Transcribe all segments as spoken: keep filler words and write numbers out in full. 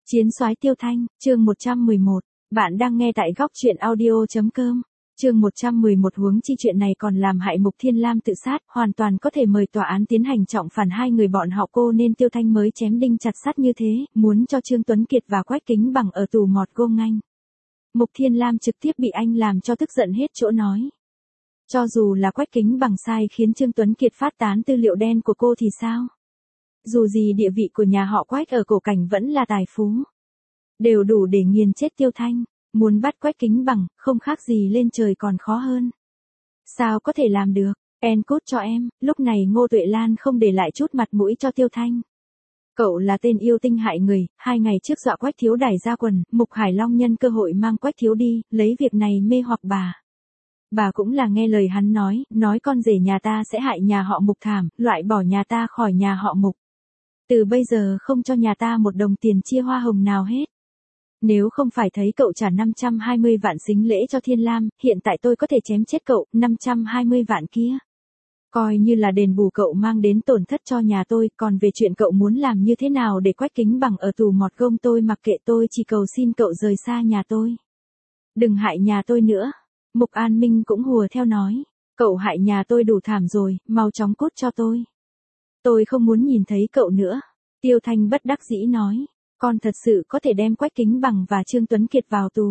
Chiến soái Tiêu Thanh, chương một trăm mười một. Bạn đang nghe tại góc truyện audio chấm com. Chương một trăm mười một. Huống chi chuyện này còn làm hại Mục Thiên Lam tự sát, hoàn toàn có thể mời tòa án tiến hành trọng phản hai người bọn họ, cô nên Tiêu Thanh mới chém đinh chặt sắt như thế, muốn cho Trương Tuấn Kiệt và Quách Kính Bằng ở tù mọt gông nghênh. Mục Thiên Lam trực tiếp bị anh làm cho tức giận hết chỗ nói. Cho dù là Quách Kính Bằng sai khiến Trương Tuấn Kiệt phát tán tư liệu đen của cô thì sao? Dù gì địa vị của nhà họ Quách ở cổ cảnh vẫn là tài phú. Đều đủ để nghiền chết Tiêu Thanh, muốn bắt Quách Kính Bằng, không khác gì lên trời còn khó hơn. Sao có thể làm được, en cốt cho em, lúc này Ngô Tuệ Lan không để lại chút mặt mũi cho Tiêu Thanh. Cậu là tên yêu tinh hại người, hai ngày trước dọa Quách Thiếu Đài ra quần, Mục Hải Long nhân cơ hội mang Quách Thiếu đi, lấy việc này mê hoặc bà. Bà cũng là nghe lời hắn nói, nói con rể nhà ta sẽ hại nhà họ Mục thảm, loại bỏ nhà ta khỏi nhà họ Mục. Từ bây giờ không cho nhà ta một đồng tiền chia hoa hồng nào hết. Nếu không phải thấy cậu trả năm trăm hai mươi vạn sính lễ cho Thiên Lam, hiện tại tôi có thể chém chết cậu, năm trăm hai mươi vạn kia. Coi như là đền bù cậu mang đến tổn thất cho nhà tôi, còn về chuyện cậu muốn làm như thế nào để Quách Kính Bằng ở tù mọt gông tôi mặc kệ, tôi chỉ cầu xin cậu rời xa nhà tôi. Đừng hại nhà tôi nữa. Mục An Minh cũng hùa theo nói, cậu hại nhà tôi đủ thảm rồi, mau chóng cút cho tôi. Tôi không muốn nhìn thấy cậu nữa. Tiêu Thanh bất đắc dĩ nói, con thật sự có thể đem Quách Kính Bằng và Trương Tuấn Kiệt vào tù.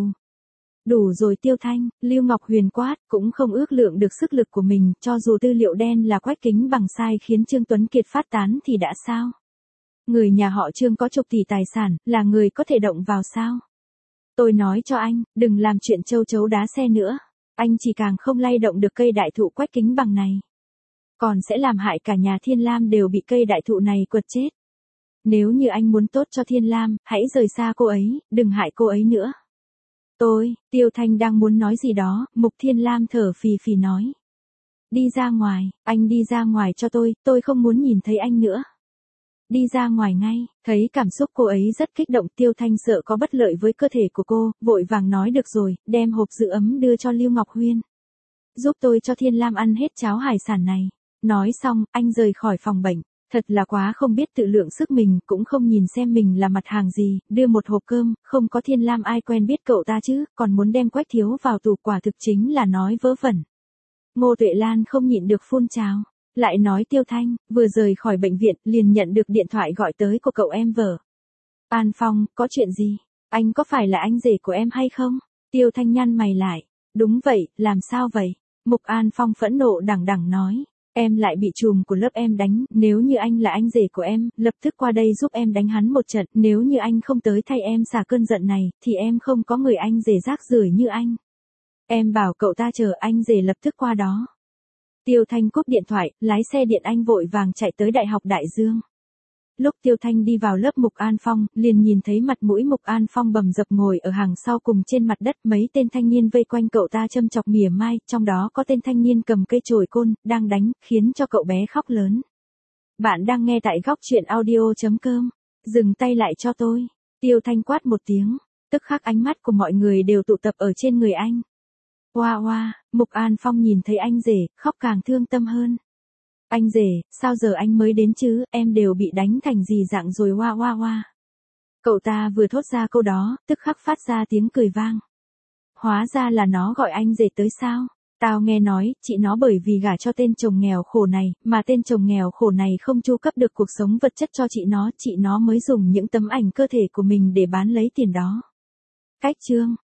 Đủ rồi Tiêu Thanh, Lưu Ngọc Huyền quát, cũng không ước lượng được sức lực của mình, cho dù tư liệu đen là Quách Kính Bằng sai khiến Trương Tuấn Kiệt phát tán thì đã sao? Người nhà họ Trương có chục tỷ tài sản, là người có thể động vào sao? Tôi nói cho anh, đừng làm chuyện châu chấu đá xe nữa. Anh chỉ càng không lay động được cây đại thụ Quách Kính Bằng này. Còn sẽ làm hại cả nhà Thiên Lam đều bị cây đại thụ này quật chết. Nếu như anh muốn tốt cho Thiên Lam, hãy rời xa cô ấy, đừng hại cô ấy nữa. Tôi, Tiêu Thanh đang muốn nói gì đó, Mục Thiên Lam thở phì phì nói. Đi ra ngoài, anh đi ra ngoài cho tôi, tôi không muốn nhìn thấy anh nữa. Đi ra ngoài ngay, thấy cảm xúc cô ấy rất kích động, Tiêu Thanh sợ có bất lợi với cơ thể của cô, vội vàng nói được rồi, đem hộp giữ ấm đưa cho Lưu Ngọc Huyên. Giúp tôi cho Thiên Lam ăn hết cháo hải sản này. Nói xong, anh rời khỏi phòng bệnh. Thật là quá không biết tự lượng sức mình, cũng không nhìn xem mình là mặt hàng gì, đưa một hộp cơm, không có Thiên Lam ai quen biết cậu ta chứ, còn muốn đem Quách Thiếu vào tù, quả thực chính là nói vớ vẩn. Ngô Tuệ Lan không nhịn được phun trào, lại nói Tiêu Thanh, vừa rời khỏi bệnh viện, liền nhận được điện thoại gọi tới của cậu em vợ. An Phong, có chuyện gì? Anh có phải là anh rể của em hay không? Tiêu Thanh nhăn mày lại. Đúng vậy, làm sao vậy? Mục An Phong phẫn nộ đằng đằng nói. Em lại bị trùm của lớp em đánh, nếu như anh là anh rể của em, lập tức qua đây giúp em đánh hắn một trận, nếu như anh không tới thay em xả cơn giận này, thì em không có người anh rể rác rưởi như anh. Em bảo cậu ta chờ anh rể lập tức qua đó. Tiêu Thanh cúp điện thoại, lái xe điện anh vội vàng chạy tới Đại học Đại Dương. Lúc Tiêu Thanh đi vào lớp Mục An Phong, liền nhìn thấy mặt mũi Mục An Phong bầm dập ngồi ở hàng sau cùng trên mặt đất, mấy tên thanh niên vây quanh cậu ta châm chọc mỉa mai, trong đó có tên thanh niên cầm cây chổi côn, đang đánh, khiến cho cậu bé khóc lớn. Bạn đang nghe tại góc truyện audio chấm com. Dừng tay lại cho tôi. Tiêu Thanh quát một tiếng, tức khắc ánh mắt của mọi người đều tụ tập ở trên người anh. Hoa hoa, Mục An Phong nhìn thấy anh rể, khóc càng thương tâm hơn. Anh rể, sao giờ anh mới đến chứ, em đều bị đánh thành gì dạng rồi hoa hoa hoa. Cậu ta vừa thốt ra câu đó, tức khắc phát ra tiếng cười vang. Hóa ra là nó gọi anh rể tới sao? Tao nghe nói, chị nó bởi vì gả cho tên chồng nghèo khổ này, mà tên chồng nghèo khổ này không chu cấp được cuộc sống vật chất cho chị nó, chị nó mới dùng những tấm ảnh cơ thể của mình để bán lấy tiền đó. Cách chương.